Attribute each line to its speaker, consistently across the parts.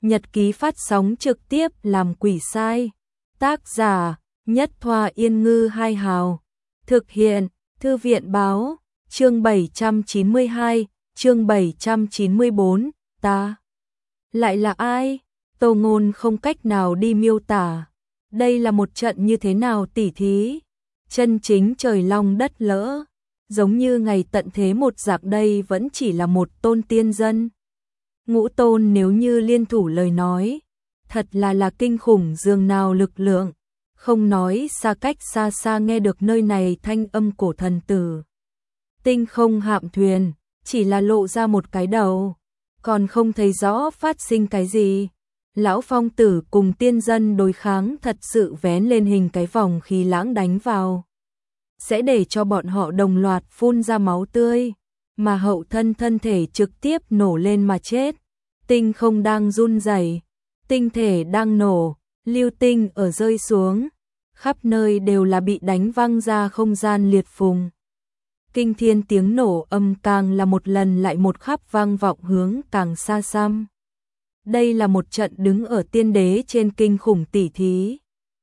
Speaker 1: Nhật ký phát sóng trực tiếp làm quỷ sai. Tác giả Nhất Thoa Yên Ngư Hai Hào. Thực hiện Thư viện Báo. Chương 792, chương 794, ta lại là ai? Tô Ngôn không cách nào đi miêu tả. Đây là một trận như thế nào tỉ thí? Chân chính trời long đất lỡ, giống như ngày tận thế một dạng, đây vẫn chỉ là một tôn tiên dân. Ngũ tôn nếu như liên thủ lời nói, thật là kinh khủng dường nào lực lượng, không nói xa cách xa xa nghe được nơi này thanh âm cổ thần tử. Tinh không hạm thuyền, chỉ là lộ ra một cái đầu, còn không thấy rõ phát sinh cái gì. Lão Phong tử cùng tiên dân đối kháng thật sự vén lên hình cái vòng khí lãng đánh vào, sẽ để cho bọn họ đồng loạt phun ra máu tươi, mà hậu thân thể trực tiếp nổ lên mà chết. Tinh không đang run rẩy, tinh thể đang nổ, lưu tinh ở rơi xuống, khắp nơi đều là bị đánh văng ra không gian liệt phùng. Kinh thiên tiếng nổ âm càng là một lần lại một khắp vang vọng hướng càng xa xăm. Đây là một trận đứng ở tiên đế trên kinh khủng tỉ thí.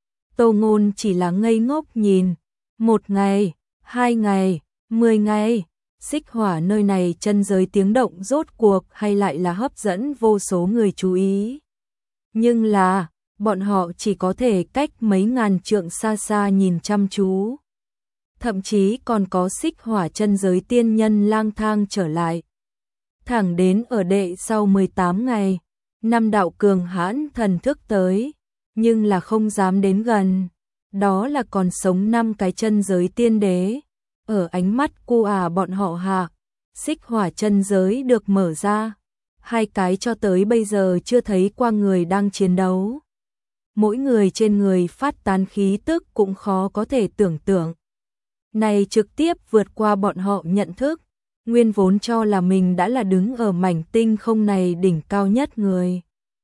Speaker 1: Tô Ngôn chỉ là ngây ngốc nhìn. 1 ngày, 2 ngày, 10 ngày, xích hỏa nơi này chân giới tiếng động rốt cuộc hay lại là hấp dẫn vô số người chú ý. Nhưng là, bọn họ chỉ có thể cách mấy ngàn trượng xa xa nhìn chăm chú. Thậm chí còn có xích hỏa chân giới tiên nhân lang thang trở lại. Thẳng đến ở đệ sau 18 ngày, 5 đạo cường hãn thần thức tới, nhưng là không dám đến gần. Đó là còn sống 5 cái chân giới tiên đế. Ở ánh mắt cu bọn họ hạ, xích hỏa chân giới được mở ra. 2 cái cho tới bây giờ chưa thấy qua người đang chiến đấu. Mỗi người trên người phát tán khí tức cũng khó có thể tưởng tượng. Này trực tiếp vượt qua bọn họ nhận thức. Nguyên vốn cho là mình đã là đứng ở mảnh tinh không này đỉnh cao nhất người.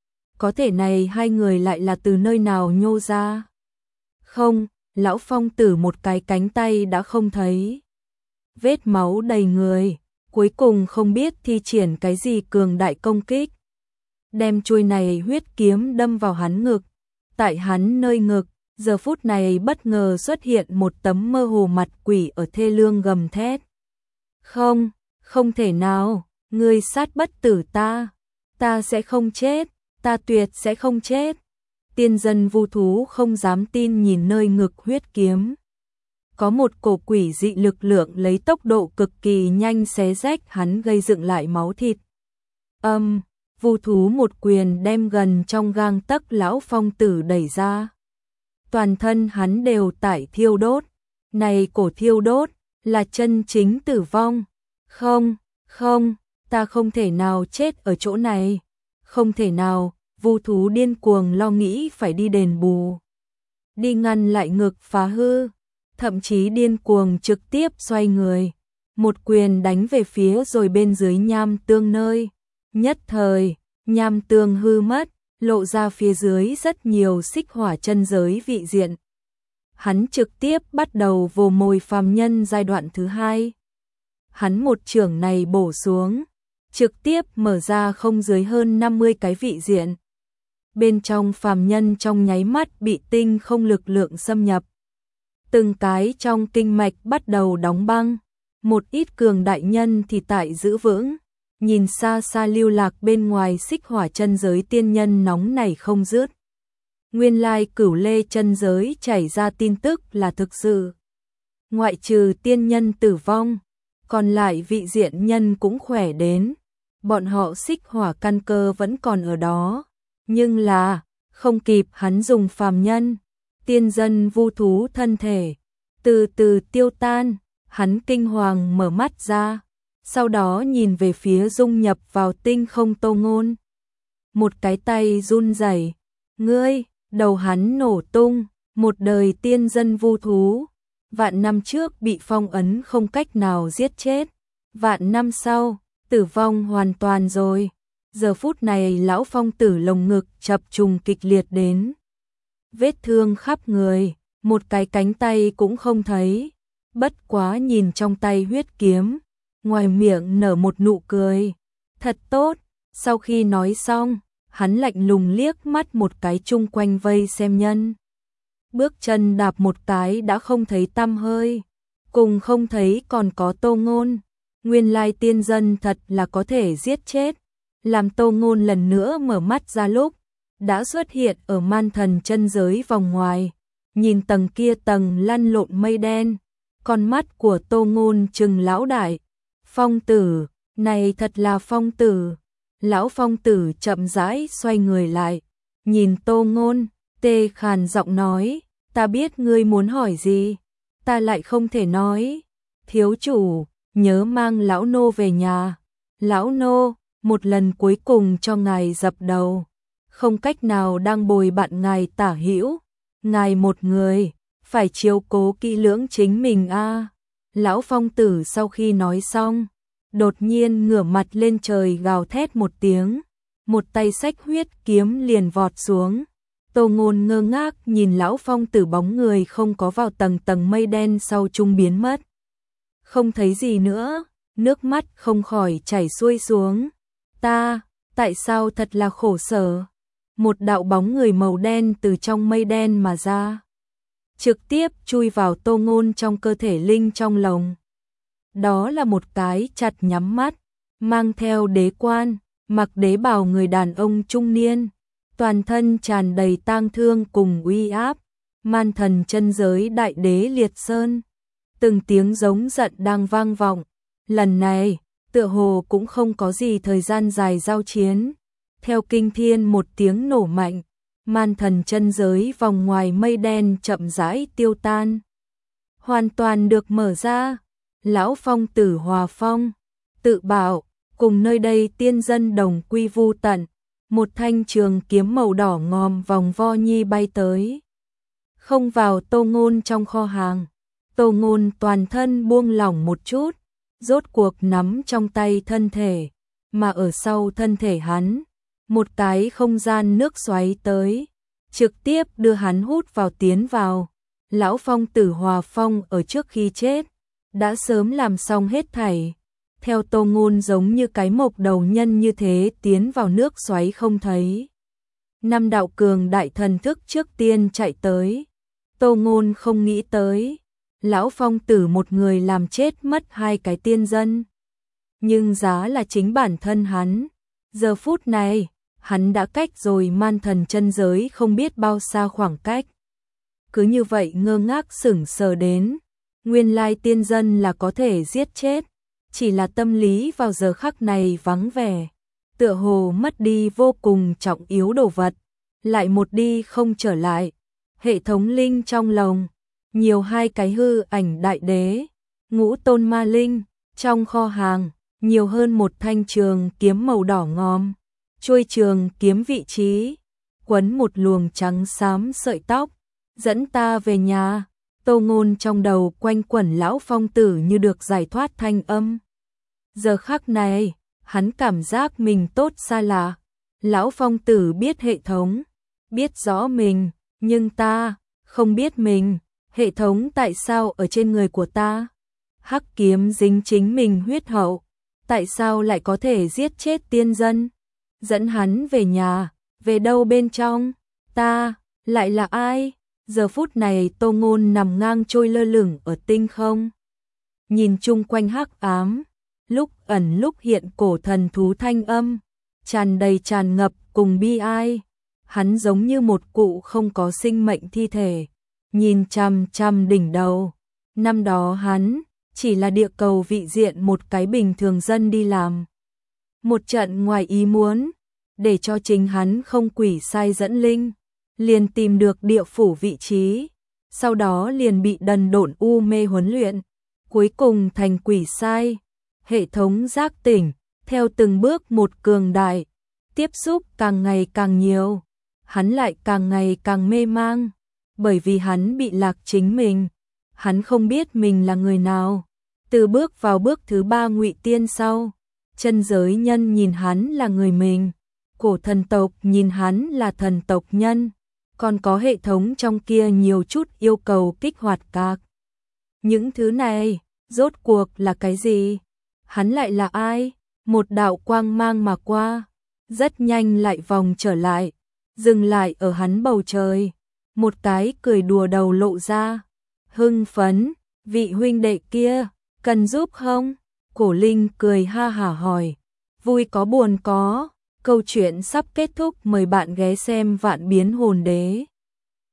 Speaker 1: Có thể này 2 người lại là từ nơi nào nhô ra? Không, lão Phong tử một cái cánh tay đã không thấy. Vết máu đầy người, cuối cùng không biết thi triển cái gì cường đại công kích. Đem chuôi này huyết kiếm đâm vào hắn ngực. Tại hắn nơi ngực, giờ phút này bất ngờ xuất hiện một tấm mơ hồ mặt quỷ ở thê lương gầm thét. Không, không thể nào, ngươi sát bất tử ta sẽ không chết, ta tuyệt sẽ không chết. Tiên dân vu thú không dám tin nhìn nơi ngực huyết kiếm. Có một cổ quỷ dị lực lượng lấy tốc độ cực kỳ nhanh xé rách hắn gây dựng lại máu thịt. Vu thú một quyền đem gần trong gang tấc lão Phong tử đẩy ra. Toàn thân hắn đều tại thiêu đốt. Này cổ thiêu đốt là chân chính tử vong. Không, ta không thể nào chết ở chỗ này. Không thể nào. Vu thú điên cuồng lo nghĩ phải đi đền bù, đi ngăn lại ngực phá hư, thậm chí điên cuồng trực tiếp xoay người, một quyền đánh về phía rồi bên dưới nham tương nơi. Nhất thời, nham tương hư mất, lộ ra phía dưới rất nhiều xích hỏa chân giới vị diện. Hắn trực tiếp bắt đầu vồ mồi phàm nhân giai đoạn thứ 2. Hắn một chưởng này bổ xuống, trực tiếp mở ra không dưới hơn 50 cái vị diện. Bên trong phàm nhân trong nháy mắt bị tinh không lực lượng xâm nhập. Từng cái trong kinh mạch bắt đầu đóng băng, một ít cường đại nhân thì tại giữ vững, nhìn xa xa lưu lạc bên ngoài xích hỏa chân giới tiên nhân nóng nảy không dứt. Nguyên lai Cửu Lê chân giới chảy ra tin tức là thực sự. Ngoại trừ tiên nhân tử vong, còn lại vị diện nhân cũng khỏe đến. Bọn họ xích hỏa căn cơ vẫn còn ở đó. Nhưng là, không kịp hắn dùng phàm nhân, tiên dân vu thú thân thể, từ từ tiêu tan, hắn kinh hoàng mở mắt ra, sau đó nhìn về phía dung nhập vào tinh không Tô Ngôn. Một cái tay run rẩy, ngươi, đầu hắn nổ tung, một đời tiên dân vu thú, vạn năm trước bị phong ấn không cách nào giết chết, vạn năm sau, tử vong hoàn toàn rồi. Giờ phút này lão Phong tử lồng ngực chập trùng kịch liệt đến. Vết thương khắp người, một cái cánh tay cũng không thấy. Bất quá nhìn trong tay huyết kiếm, ngoài miệng nở một nụ cười. Thật tốt, sau khi nói xong, hắn lạnh lùng liếc mắt một cái chung quanh vây xem nhân. Bước chân đạp một cái đã không thấy tăm hơi, cùng không thấy còn có Tô Ngôn. Nguyên lai tiên dân thật là có thể giết chết. Làm Tô Ngôn lần nữa mở mắt ra lúc, đã xuất hiện ở man thần chân giới vòng ngoài, nhìn tầng kia tầng lăn lộn mây đen, con mắt của Tô Ngôn trừng lão đại. Phong tử, này thật là phong tử. Lão phong tử chậm rãi xoay người lại, nhìn Tô Ngôn, tê khàn giọng nói, ta biết ngươi muốn hỏi gì, ta lại không thể nói. Thiếu chủ, nhớ mang lão nô về nhà. Lão nô, một lần cuối cùng cho ngài dập đầu, không cách nào đang bồi bạn ngài tả hữu, ngài một người, phải chiếu cố kỹ lưỡng chính mình a. Lão phong tử sau khi nói xong, đột nhiên ngửa mặt lên trời gào thét một tiếng, một tay xách huyết kiếm liền vọt xuống. Tô Ngôn ngơ ngác nhìn lão phong tử bóng người không có vào tầng tầng mây đen sau trung biến mất. Không thấy gì nữa, nước mắt không khỏi chảy xuôi xuống. Tại sao thật là khổ sở. Một đạo bóng người màu đen từ trong mây đen mà ra, trực tiếp chui vào Tô Ngôn trong cơ thể linh trong lồng. Đó là một cái chặt nhắm mắt, mang theo đế quan, mặc đế bào người đàn ông trung niên, toàn thân tràn đầy tang thương cùng uy áp. Man thần chân giới đại đế Liệt Sơn, từng tiếng giống giận đang vang vọng. Lần này, tựa hồ cũng không có gì thời gian dài giao chiến. Theo kinh thiên một tiếng nổ mạnh, man thần chân giới vòng ngoài mây đen chậm rãi tiêu tan, hoàn toàn được mở ra. Lão phong tử hòa phong, tự bảo, cùng nơi đây tiên dân đồng quy vu tận. Một thanh trường kiếm màu đỏ ngòm vòng vo nhi bay tới, không vào Tô Ngôn trong kho hàng. Tô Ngôn toàn thân buông lỏng một chút, rốt cuộc nắm trong tay thân thể, mà ở sau thân thể hắn, một cái không gian nước xoáy tới, trực tiếp đưa hắn hút vào tiến vào. Lão phong tử hòa phong ở trước khi chết, đã sớm làm xong hết thảy. Theo Tô Ngôn giống như cái mộc đầu nhân như thế tiến vào nước xoáy không thấy. Năm đạo cường đại thần thức trước tiên chạy tới. Tô Ngôn không nghĩ tới, lão phong tử một người làm chết mất hai cái tiên dân. Nhưng giá là chính bản thân hắn. Giờ phút này, hắn đã cách rồi man thần chân giới không biết bao xa khoảng cách. Cứ như vậy ngơ ngác sững sờ đến, nguyên lai tiên dân là có thể giết chết. Chỉ là tâm lý vào giờ khắc này vắng vẻ, tựa hồ mất đi vô cùng trọng yếu đồ vật, lại một đi không trở lại. Hệ thống linh trong lòng, nhiều hai cái hư ảnh đại đế, ngũ tôn ma linh, trong kho hàng, nhiều hơn một thanh trường kiếm màu đỏ ngòm, chuôi trường kiếm vị trí, quấn một luồng trắng xám sợi tóc, dẫn ta về nhà. Tô Ngôn trong đầu quanh quẩn lão phong tử như được giải thoát thanh âm. Giờ khắc này, hắn cảm giác mình tốt xa lạ. Lão phong tử biết hệ thống, biết rõ mình, nhưng ta không biết mình. Hệ thống tại sao ở trên người của ta? Hắc kiếm dính chính mình huyết hậu, tại sao lại có thể giết chết tiên dân? Dẫn hắn về nhà, về đâu bên trong? Ta lại là ai? Giờ phút này Tô Ngôn nằm ngang trôi lơ lửng ở tinh không, nhìn chung quanh hắc ám, lúc ẩn lúc hiện cổ thần thú thanh âm, tràn đầy tràn ngập cùng bi ai. Hắn giống như một cụ không có sinh mệnh thi thể, nhìn chằm chằm đỉnh đầu. Năm đó hắn chỉ là địa cầu vị diện một cái bình thường dân đi làm. Một trận ngoài ý muốn, để cho chính hắn không quỷ sai dẫn linh, liền tìm được địa phủ vị trí, sau đó liền bị đần độn u mê huấn luyện, cuối cùng thành quỷ sai. Hệ thống giác tỉnh, theo từng bước một cường đại, tiếp xúc càng ngày càng nhiều, hắn lại càng ngày càng mê mang, bởi vì hắn bị lạc chính mình, hắn không biết mình là người nào. Từ bước vào bước thứ 3 ngụy tiên sau, chân giới nhân nhìn hắn là người mình, cổ thần tộc nhìn hắn là thần tộc nhân, còn có hệ thống trong kia nhiều chút yêu cầu kích hoạt các. Những thứ này, rốt cuộc là cái gì? Hắn lại là ai? Một đạo quang mang mà qua, rất nhanh lại vòng trở lại, dừng lại ở hắn bầu trời. Một cái cười đùa đầu lộ ra, hưng phấn, vị huynh đệ kia, cần giúp không? Cổ Linh cười ha hả hỏi, vui có buồn có, câu chuyện sắp kết thúc, mời bạn ghé xem Vạn Biến Hồn Đế.